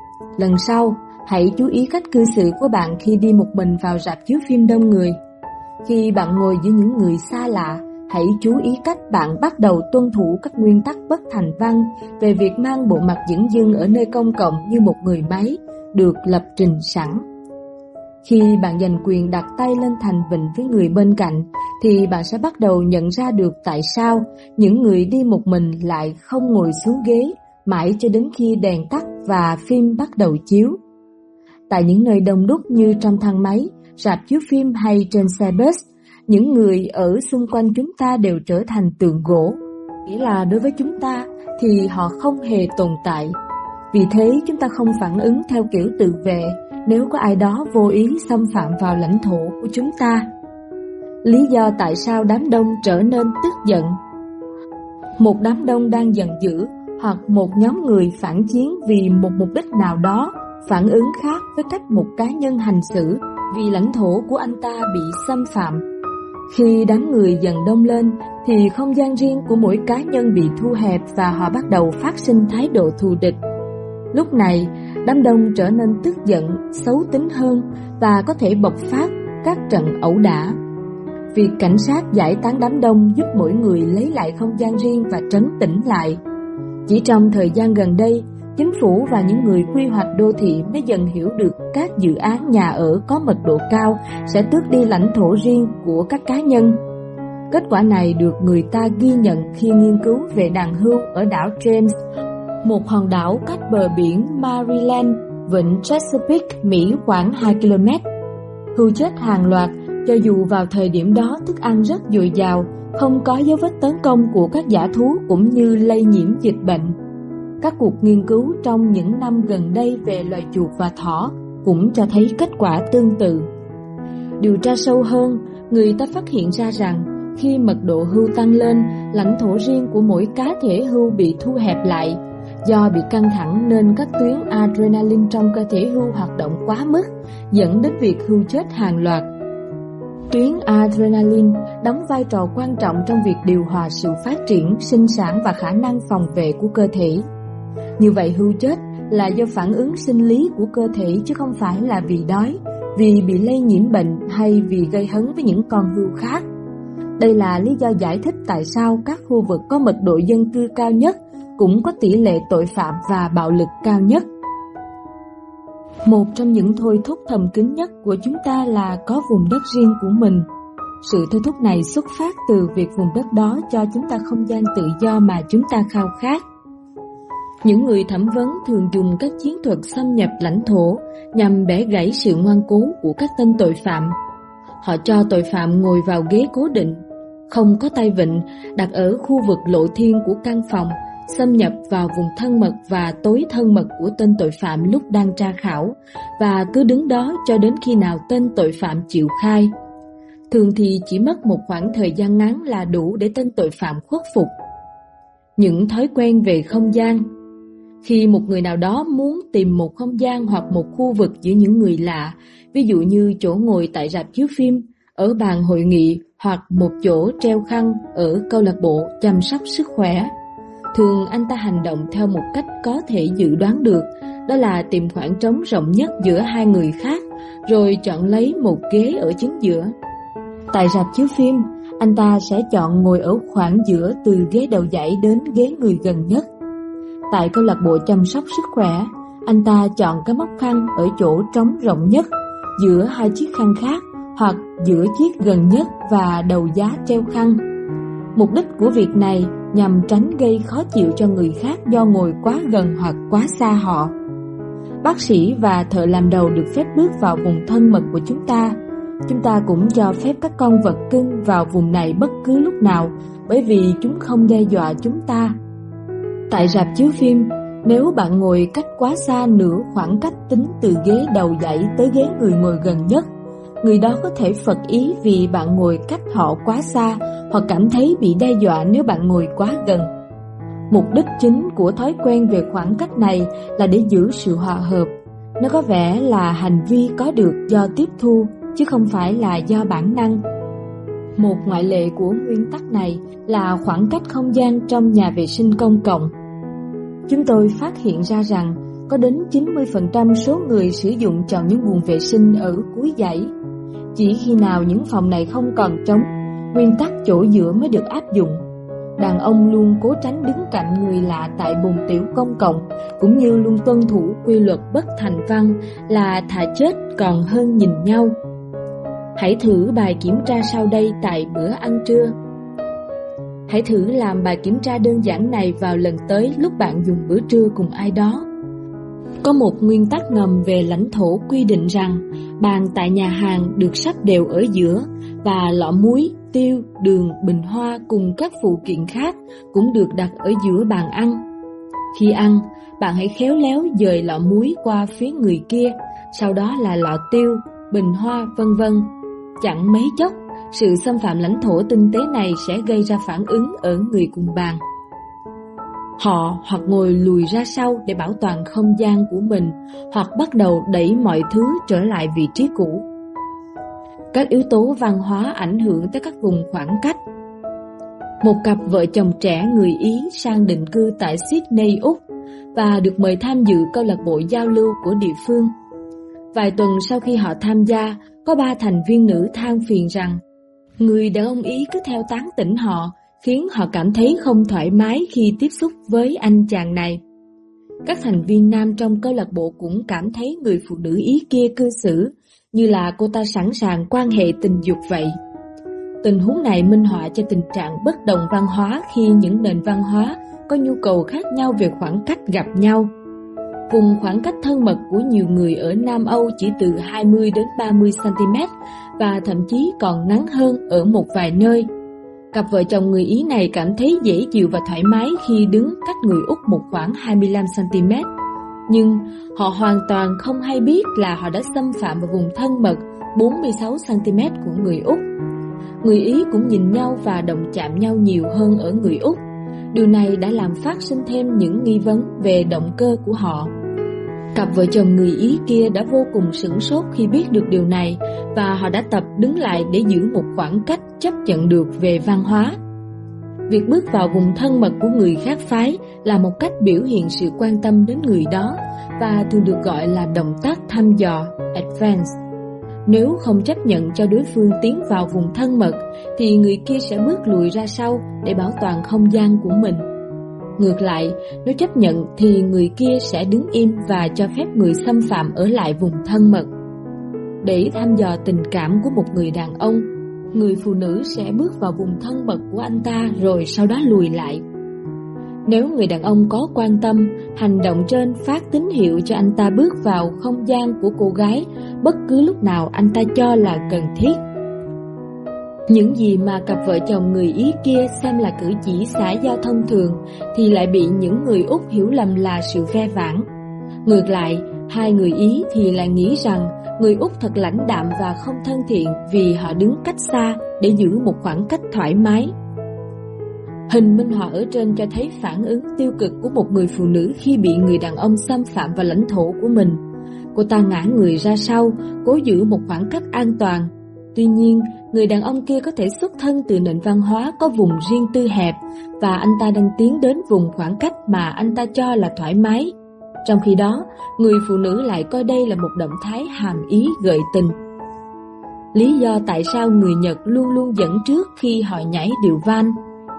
Lần sau, hãy chú ý cách cư xử của bạn khi đi một mình vào rạp chiếu phim đông người. Khi bạn ngồi giữa những người xa lạ, hãy chú ý cách bạn bắt đầu tuân thủ các nguyên tắc bất thành văn về việc mang bộ mặt dửng dưng ở nơi công cộng như một người máy được lập trình sẵn. Khi bạn giành quyền đặt tay lên thành vịnh với người bên cạnh, thì bạn sẽ bắt đầu nhận ra được tại sao những người đi một mình lại không ngồi xuống ghế mãi cho đến khi đèn tắt và phim bắt đầu chiếu. Tại những nơi đông đúc như trong thang máy, rạp chiếu phim hay trên xe bus, những người ở xung quanh chúng ta đều trở thành tượng gỗ, nghĩa là đối với chúng ta thì họ không hề tồn tại. Vì thế chúng ta không phản ứng theo kiểu tự vệ nếu có ai đó vô ý xâm phạm vào lãnh thổ của chúng ta. Lý do tại sao đám đông trở nên tức giận: một đám đông đang giận dữ hoặc một nhóm người phản chiến vì một mục đích nào đó phản ứng khác với cách một cá nhân hành xử vì lãnh thổ của anh ta bị xâm phạm. Khi đám người dần đông lên thì không gian riêng của mỗi cá nhân bị thu hẹp và họ bắt đầu phát sinh thái độ thù địch. Lúc này, đám đông trở nên tức giận, xấu tính hơn và có thể bộc phát các trận ẩu đả. Việc cảnh sát giải tán đám đông giúp mỗi người lấy lại không gian riêng và trấn tĩnh lại. Chỉ trong thời gian gần đây, chính phủ và những người quy hoạch đô thị mới dần hiểu được các dự án nhà ở có mật độ cao sẽ tước đi lãnh thổ riêng của các cá nhân. Kết quả này được người ta ghi nhận khi nghiên cứu về đàn hươu ở đảo James, một hòn đảo cách bờ biển Maryland, vịnh Chesapeake, Mỹ khoảng hai ki lô mét. Hươu chết hàng loạt, cho dù vào thời điểm đó thức ăn rất dồi dào, không có dấu vết tấn công của các dã thú cũng như lây nhiễm dịch bệnh. Các cuộc nghiên cứu trong những năm gần đây về loài chuột và thỏ cũng cho thấy kết quả tương tự. Điều tra sâu hơn, người ta phát hiện ra rằng khi mật độ hươu tăng lên, lãnh thổ riêng của mỗi cá thể hươu bị thu hẹp lại. Do bị căng thẳng nên các tuyến adrenaline trong cơ thể hươu hoạt động quá mức, dẫn đến việc hươu chết hàng loạt. Tuyến adrenaline đóng vai trò quan trọng trong việc điều hòa sự phát triển, sinh sản và khả năng phòng vệ của cơ thể. Như vậy hươu chết là do phản ứng sinh lý của cơ thể chứ không phải là vì đói, vì bị lây nhiễm bệnh hay vì gây hấn với những con hươu khác. Đây là lý do giải thích tại sao các khu vực có mật độ dân cư cao nhất cũng có tỷ lệ tội phạm và bạo lực cao nhất. Một trong những thôi thúc thầm kín nhất của chúng ta là có vùng đất riêng của mình. Sự thôi thúc này xuất phát từ việc vùng đất đó cho chúng ta không gian tự do mà chúng ta khao khát. Những người thẩm vấn thường dùng các chiến thuật xâm nhập lãnh thổ nhằm bẻ gãy sự ngoan cố của các tên tội phạm. Họ cho tội phạm ngồi vào ghế cố định, không có tay vịn, đặt ở khu vực lộ thiên của căn phòng, xâm nhập vào vùng thân mật và tối thân mật của tên tội phạm lúc đang tra khảo, và cứ đứng đó cho đến khi nào tên tội phạm chịu khai. Thường thì chỉ mất một khoảng thời gian ngắn là đủ để tên tội phạm khuất phục. Những thói quen về không gian. Khi một người nào đó muốn tìm một không gian hoặc một khu vực giữa những người lạ, ví dụ như chỗ ngồi tại rạp chiếu phim, ở bàn hội nghị hoặc một chỗ treo khăn ở câu lạc bộ chăm sóc sức khỏe, thường anh ta hành động theo một cách có thể dự đoán được, đó là tìm khoảng trống rộng nhất giữa hai người khác, rồi chọn lấy một ghế ở chính giữa. Tại rạp chiếu phim, anh ta sẽ chọn ngồi ở khoảng giữa từ ghế đầu dãy đến ghế người gần nhất. Tại câu lạc bộ chăm sóc sức khỏe, anh ta chọn cái móc khăn ở chỗ trống rộng nhất, giữa hai chiếc khăn khác, hoặc giữa chiếc gần nhất và đầu giá treo khăn. Mục đích của việc này nhằm tránh gây khó chịu cho người khác do ngồi quá gần hoặc quá xa họ. Bác sĩ và thợ làm đầu được phép bước vào vùng thân mật của chúng ta. Chúng ta cũng cho phép các con vật cưng vào vùng này bất cứ lúc nào, bởi vì chúng không đe dọa chúng ta. Tại rạp chiếu phim, nếu bạn ngồi cách quá xa nửa khoảng cách tính từ ghế đầu dãy tới ghế người ngồi gần nhất, người đó có thể phật ý vì bạn ngồi cách họ quá xa, hoặc cảm thấy bị đe dọa nếu bạn ngồi quá gần. Mục đích chính của thói quen về khoảng cách này là để giữ sự hòa hợp. Nó có vẻ là hành vi có được do tiếp thu, chứ không phải là do bản năng. Một ngoại lệ của nguyên tắc này là khoảng cách không gian trong nhà vệ sinh công cộng. Chúng tôi phát hiện ra rằng có đến chín mươi phần trăm số người sử dụng chọn những buồng vệ sinh ở cuối dãy. Chỉ khi nào những phòng này không còn trống, nguyên tắc chỗ giữa mới được áp dụng. Đàn ông luôn cố tránh đứng cạnh người lạ tại buồng tiểu công cộng, cũng như luôn tuân thủ quy luật bất thành văn là thà chết còn hơn nhìn nhau. Hãy thử bài kiểm tra sau đây tại bữa ăn trưa. Hãy thử làm bài kiểm tra đơn giản này vào lần tới lúc bạn dùng bữa trưa cùng ai đó. Có một nguyên tắc ngầm về lãnh thổ quy định rằng bàn tại nhà hàng được sắp đều ở giữa, và lọ muối, tiêu, đường, bình hoa cùng các phụ kiện khác cũng được đặt ở giữa bàn ăn. Khi ăn, bạn hãy khéo léo dời lọ muối qua phía người kia, sau đó là lọ tiêu, bình hoa, vân vân. Chẳng mấy chốc, sự xâm phạm lãnh thổ tinh tế này sẽ gây ra phản ứng ở người cùng bàn. Họ hoặc ngồi lùi ra sau để bảo toàn không gian của mình, hoặc bắt đầu đẩy mọi thứ trở lại vị trí cũ. Các yếu tố văn hóa ảnh hưởng tới các vùng khoảng cách. Một cặp vợ chồng trẻ người Ý sang định cư tại Sydney, Úc và được mời tham dự câu lạc bộ giao lưu của địa phương. Vài tuần sau khi họ tham gia, có ba thành viên nữ than phiền rằng người đàn ông Ý cứ theo tán tỉnh họ, khiến họ cảm thấy không thoải mái khi tiếp xúc với anh chàng này. Các thành viên nam trong câu lạc bộ cũng cảm thấy người phụ nữ Ý kia cư xử như là cô ta sẵn sàng quan hệ tình dục vậy. Tình huống này minh họa cho tình trạng bất đồng văn hóa khi những nền văn hóa có nhu cầu khác nhau về khoảng cách gặp nhau. Vùng khoảng cách thân mật của nhiều người ở Nam Âu chỉ từ hai mươi đến ba mươi xăng-ti-mét và thậm chí còn ngắn hơn ở một vài nơi. Cặp vợ chồng người Ý này cảm thấy dễ chịu và thoải mái khi đứng cách người Úc một khoảng hai mươi lăm xăng-ti-mét. Nhưng họ hoàn toàn không hay biết là họ đã xâm phạm vào vùng thân mật bốn mươi sáu xăng-ti-mét của người Úc. Người Ý cũng nhìn nhau và động chạm nhau nhiều hơn ở người Úc. Điều này đã làm phát sinh thêm những nghi vấn về động cơ của họ. Cặp vợ chồng người Ý kia đã vô cùng sửng sốt khi biết được điều này và họ đã tập đứng lại để giữ một khoảng cách chấp nhận được về văn hóa. Việc bước vào vùng thân mật của người khác phái là một cách biểu hiện sự quan tâm đến người đó và thường được gọi là động tác thăm dò, advance. Nếu không chấp nhận cho đối phương tiến vào vùng thân mật thì người kia sẽ bước lùi ra sau để bảo toàn không gian của mình. Ngược lại, nếu chấp nhận thì người kia sẽ đứng im và cho phép người xâm phạm ở lại vùng thân mật. Để thăm dò tình cảm của một người đàn ông, người phụ nữ sẽ bước vào vùng thân mật của anh ta rồi sau đó lùi lại. Nếu người đàn ông có quan tâm, hành động trên phát tín hiệu cho anh ta bước vào không gian của cô gái bất cứ lúc nào anh ta cho là cần thiết. Những gì mà cặp vợ chồng người Ý kia xem là cử chỉ xã giao thông thường thì lại bị những người Úc hiểu lầm là sự ve vãn. Ngược lại, hai người Ý thì lại nghĩ rằng người Úc thật lãnh đạm và không thân thiện vì họ đứng cách xa để giữ một khoảng cách thoải mái. Hình minh họa ở trên cho thấy phản ứng tiêu cực của một người phụ nữ khi bị người đàn ông xâm phạm vào lãnh thổ của mình. Cô ta ngã người ra sau, cố giữ một khoảng cách an toàn. Tuy nhiên, người đàn ông kia có thể xuất thân từ nền văn hóa có vùng riêng tư hẹp và anh ta đang tiến đến vùng khoảng cách mà anh ta cho là thoải mái. Trong khi đó, người phụ nữ lại coi đây là một động thái hàm ý gợi tình. Lý do tại sao người Nhật luôn luôn dẫn trước khi họ nhảy điệu van.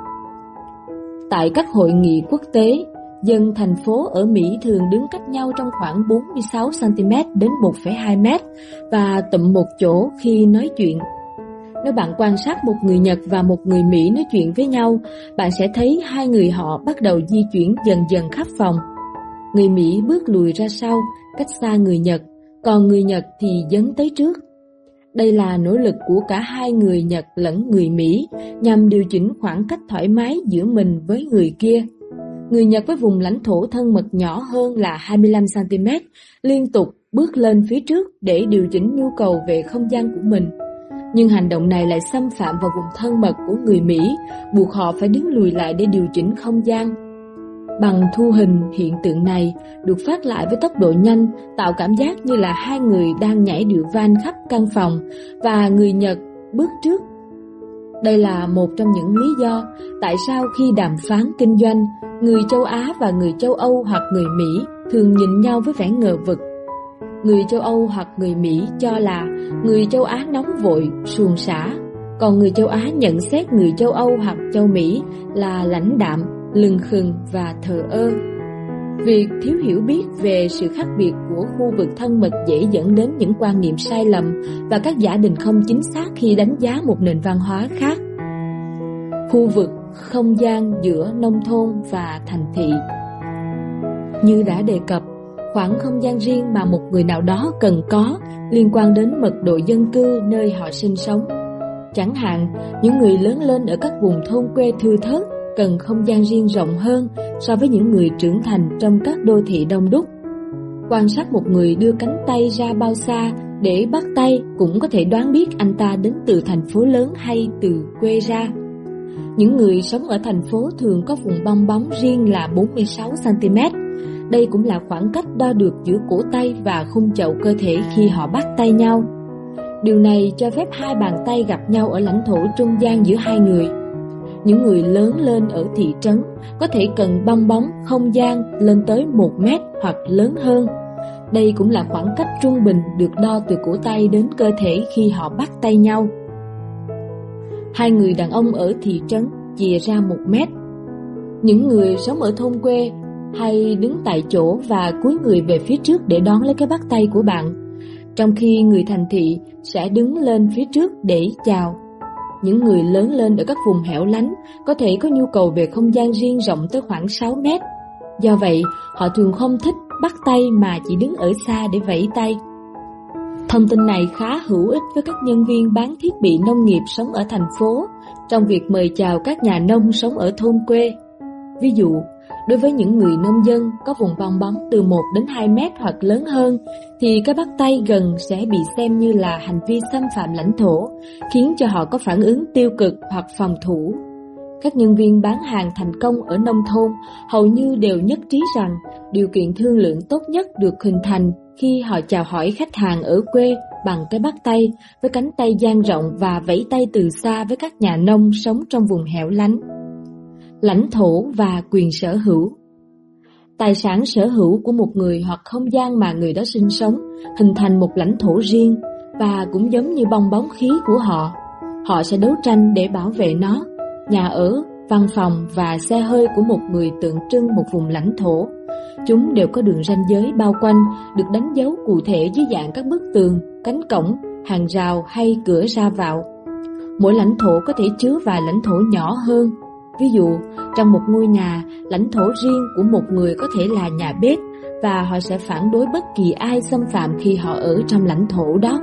Tại các hội nghị quốc tế, dân thành phố ở Mỹ thường đứng cách nhau trong khoảng bốn mươi sáu xăng-ti-mét đến một phẩy hai mét và tụm một chỗ khi nói chuyện. Nếu bạn quan sát một người Nhật và một người Mỹ nói chuyện với nhau, bạn sẽ thấy hai người họ bắt đầu di chuyển dần dần khắp phòng. Người Mỹ bước lùi ra sau, cách xa người Nhật, còn người Nhật thì dấn tới trước. Đây là nỗ lực của cả hai người Nhật lẫn người Mỹ nhằm điều chỉnh khoảng cách thoải mái giữa mình với người kia. Người Nhật với vùng lãnh thổ thân mật nhỏ hơn là hai mươi lăm xăng-ti-mét liên tục bước lên phía trước để điều chỉnh nhu cầu về không gian của mình. Nhưng hành động này lại xâm phạm vào vùng thân mật của người Mỹ, buộc họ phải đứng lùi lại để điều chỉnh không gian. Bằng thu hình, hiện tượng này được phát lại với tốc độ nhanh, tạo cảm giác như là hai người đang nhảy điệu van khắp căn phòng và người Nhật bước trước. Đây là một trong những lý do tại sao khi đàm phán kinh doanh, người châu Á và người châu Âu hoặc người Mỹ thường nhìn nhau với vẻ ngờ vực. Người châu Âu hoặc người Mỹ cho là người châu Á nóng vội, suồng sã, còn người châu Á nhận xét người châu Âu hoặc châu Mỹ là lãnh đạm, lừng khừng và thờ ơ. Việc thiếu hiểu biết về sự khác biệt của khu vực thân mật dễ dẫn đến những quan niệm sai lầm và các giả định không chính xác khi đánh giá một nền văn hóa khác. Khu vực, không gian giữa nông thôn và thành thị. Như đã đề cập, khoảng không gian riêng mà một người nào đó cần có liên quan đến mật độ dân cư nơi họ sinh sống. Chẳng hạn, những người lớn lên ở các vùng thôn quê thưa thớt cần không gian riêng rộng hơn so với những người trưởng thành trong các đô thị đông đúc. Quan sát một người đưa cánh tay ra bao xa để bắt tay cũng có thể đoán biết anh ta đến từ thành phố lớn hay từ quê ra. Những người sống ở thành phố thường có vùng bong bóng riêng là bốn mươi sáu xăng-ti-mét. Đây cũng là khoảng cách đo được giữa cổ tay và khung chậu cơ thể khi họ bắt tay nhau. Điều này cho phép hai bàn tay gặp nhau ở lãnh thổ trung gian giữa hai người. Những người lớn lên ở thị trấn có thể cần bong bóng không gian lên tới một mét hoặc lớn hơn. Đây cũng là khoảng cách trung bình được đo từ cổ tay đến cơ thể khi họ bắt tay nhau. Hai người đàn ông ở thị trấn chìa ra một mét. Những người sống ở thôn quê hay đứng tại chỗ và cúi người về phía trước để đón lấy cái bắt tay của bạn, trong khi người thành thị sẽ đứng lên phía trước để chào. Những người lớn lên ở các vùng hẻo lánh có thể có nhu cầu về không gian riêng rộng tới khoảng sáu mét. Do vậy, họ thường không thích bắt tay mà chỉ đứng ở xa để vẫy tay. Thông tin này khá hữu ích với các nhân viên bán thiết bị nông nghiệp sống ở thành phố trong việc mời chào các nhà nông sống ở thôn quê. Ví dụ, đối với những người nông dân có vùng bong bóng từ một đến hai mét hoặc lớn hơn, thì cái bắt tay gần sẽ bị xem như là hành vi xâm phạm lãnh thổ, khiến cho họ có phản ứng tiêu cực hoặc phòng thủ. Các nhân viên bán hàng thành công ở nông thôn hầu như đều nhất trí rằng điều kiện thương lượng tốt nhất được hình thành khi họ chào hỏi khách hàng ở quê bằng cái bắt tay, với cánh tay dang rộng và vẫy tay từ xa với các nhà nông sống trong vùng hẻo lánh. Lãnh thổ và quyền sở hữu. Tài sản sở hữu của một người hoặc không gian mà người đó sinh sống hình thành một lãnh thổ riêng, và cũng giống như bong bóng khí của họ, họ sẽ đấu tranh để bảo vệ nó. Nhà ở, văn phòng và xe hơi của một người tượng trưng một vùng lãnh thổ. Chúng đều có đường ranh giới bao quanh, được đánh dấu cụ thể dưới dạng các bức tường, cánh cổng, hàng rào hay cửa ra vào. Mỗi lãnh thổ có thể chứa vài lãnh thổ nhỏ hơn. Ví dụ, trong một ngôi nhà, lãnh thổ riêng của một người có thể là nhà bếp, và họ sẽ phản đối bất kỳ ai xâm phạm khi họ ở trong lãnh thổ đó.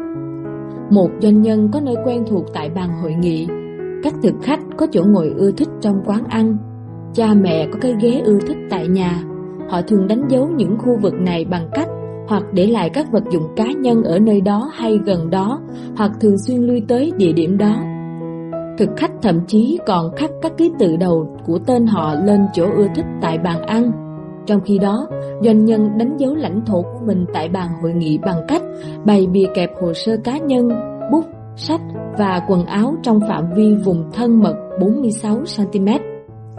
Một doanh nhân có nơi quen thuộc tại bàn hội nghị. Các thực khách có chỗ ngồi ưa thích trong quán ăn. Cha mẹ có cái ghế ưa thích tại nhà. Họ thường đánh dấu những khu vực này bằng cách hoặc để lại các vật dụng cá nhân ở nơi đó hay gần đó, hoặc thường xuyên lui tới địa điểm đó. Thực khách thậm chí còn khắc các ký tự đầu của tên họ lên chỗ ưa thích tại bàn ăn. Trong khi đó, doanh nhân đánh dấu lãnh thổ của mình tại bàn hội nghị bằng cách bày bìa kẹp hồ sơ cá nhân, bút, sách và quần áo trong phạm vi vùng thân mật bốn mươi sáu xăng ti mét.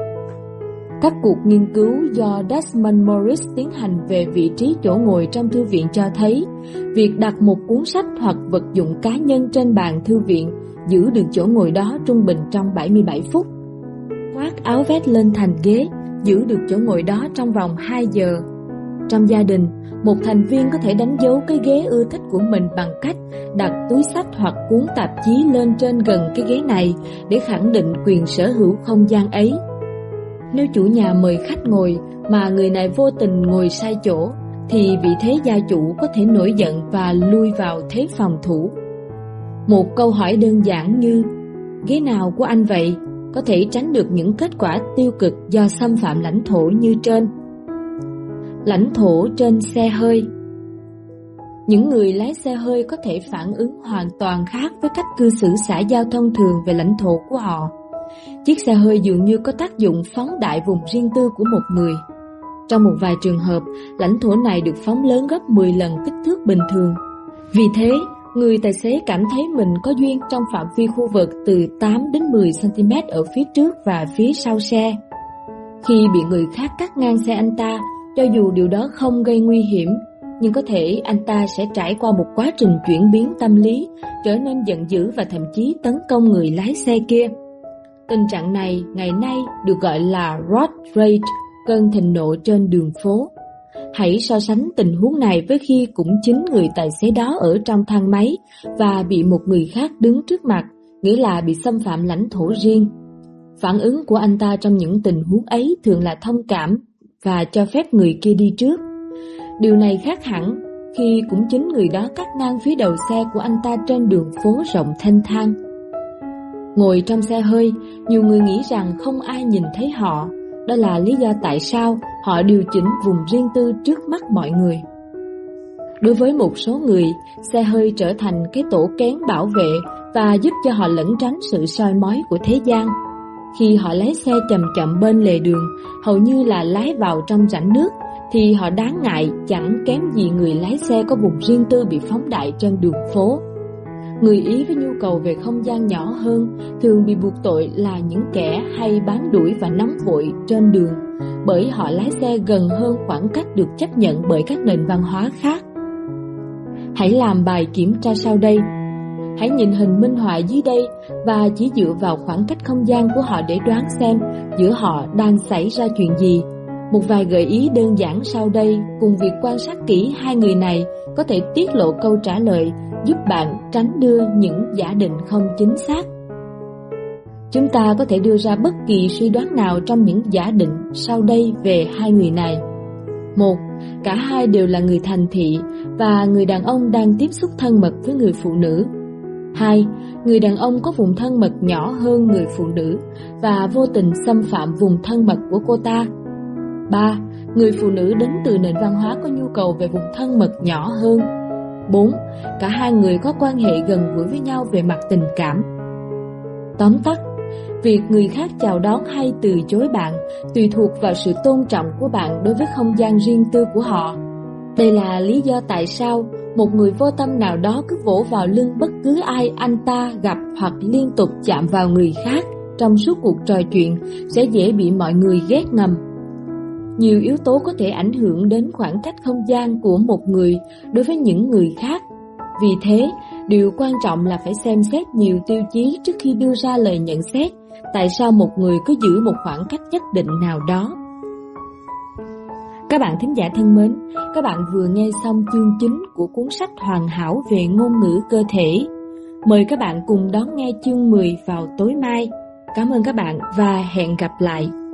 Các cuộc nghiên cứu do Desmond Morris tiến hành về vị trí chỗ ngồi trong thư viện cho thấy việc đặt một cuốn sách hoặc vật dụng cá nhân trên bàn thư viện giữ được chỗ ngồi đó trung bình trong bảy mươi bảy phút. Khoác áo vest lên thành ghế giữ được chỗ ngồi đó trong vòng hai giờ. Trong gia đình, một thành viên có thể đánh dấu cái ghế ưa thích của mình bằng cách đặt túi sách hoặc cuốn tạp chí lên trên gần cái ghế này để khẳng định quyền sở hữu không gian ấy. Nếu chủ nhà mời khách ngồi mà người này vô tình ngồi sai chỗ, thì vị thế gia chủ có thể nổi giận và lui vào thế phòng thủ. Một câu hỏi đơn giản như "Ghế nào của anh vậy?" có thể tránh được những kết quả tiêu cực do xâm phạm lãnh thổ như trên. Lãnh thổ trên xe hơi. Những người lái xe hơi có thể phản ứng hoàn toàn khác với cách cư xử xã giao thông thường về lãnh thổ của họ. Chiếc xe hơi dường như có tác dụng phóng đại vùng riêng tư của một người. Trong một vài trường hợp, lãnh thổ này được phóng lớn gấp mười lần kích thước bình thường. Vì thế, người tài xế cảm thấy mình có duyên trong phạm vi khu vực từ tám đến mười xăng ti mét ở phía trước và phía sau xe. Khi bị người khác cắt ngang xe anh ta, cho dù điều đó không gây nguy hiểm, nhưng có thể anh ta sẽ trải qua một quá trình chuyển biến tâm lý, trở nên giận dữ và thậm chí tấn công người lái xe kia. Tình trạng này ngày nay được gọi là road rage, cơn thịnh nộ trên đường phố. Hãy so sánh tình huống này với khi cũng chính người tài xế đó ở trong thang máy và bị một người khác đứng trước mặt, nghĩa là bị xâm phạm lãnh thổ riêng. Phản ứng của anh ta trong những tình huống ấy thường là thông cảm và cho phép người kia đi trước. Điều này khác hẳn khi cũng chính người đó cắt ngang phía đầu xe của anh ta trên đường phố rộng thênh thang. Ngồi trong xe hơi, nhiều người nghĩ rằng không ai nhìn thấy họ. Đó là lý do tại sao họ điều chỉnh vùng riêng tư trước mắt mọi người. Đối với một số người, xe hơi trở thành cái tổ kén bảo vệ và giúp cho họ lẩn tránh sự soi mói của thế gian. Khi họ lái xe chậm chậm bên lề đường, hầu như là lái vào trong rãnh nước, thì họ đáng ngại chẳng kém gì người lái xe có vùng riêng tư bị phóng đại trên đường phố. Người Ý với nhu cầu về không gian nhỏ hơn thường bị buộc tội là những kẻ hay bám đuổi và nóng vội trên đường, bởi họ lái xe gần hơn khoảng cách được chấp nhận bởi các nền văn hóa khác. Hãy làm bài kiểm tra sau đây. Hãy nhìn hình minh họa dưới đây và chỉ dựa vào khoảng cách không gian của họ để đoán xem giữa họ đang xảy ra chuyện gì. Một vài gợi ý đơn giản sau đây cùng việc quan sát kỹ hai người này có thể tiết lộ câu trả lời, giúp bạn tránh đưa những giả định không chính xác. Chúng ta có thể đưa ra bất kỳ suy đoán nào trong những giả định sau đây về hai người này. Một, cả hai đều là người thành thị và người đàn ông đang tiếp xúc thân mật với người phụ nữ. Hai, người đàn ông có vùng thân mật nhỏ hơn người phụ nữ và vô tình xâm phạm vùng thân mật của cô ta. Ba, người phụ nữ đến từ nền văn hóa có nhu cầu về vùng thân mật nhỏ hơn. Bốn, cả hai người có quan hệ gần gũi với nhau về mặt tình cảm. Tóm tắt, việc người khác chào đón hay từ chối bạn tùy thuộc vào sự tôn trọng của bạn đối với không gian riêng tư của họ. Đây là lý do tại sao một người vô tâm nào đó cứ vỗ vào lưng bất cứ ai anh ta gặp hoặc liên tục chạm vào người khác trong suốt cuộc trò chuyện sẽ dễ bị mọi người ghét ngầm. Nhiều yếu tố có thể ảnh hưởng đến khoảng cách không gian của một người đối với những người khác. Vì thế, điều quan trọng là phải xem xét nhiều tiêu chí trước khi đưa ra lời nhận xét tại sao một người cứ giữ một khoảng cách nhất định nào đó. Các bạn thính giả thân mến, các bạn vừa nghe xong chương chín của cuốn sách hoàn hảo về ngôn ngữ cơ thể. Mời các bạn cùng đón nghe chương mười vào tối mai. Cảm ơn các bạn và hẹn gặp lại.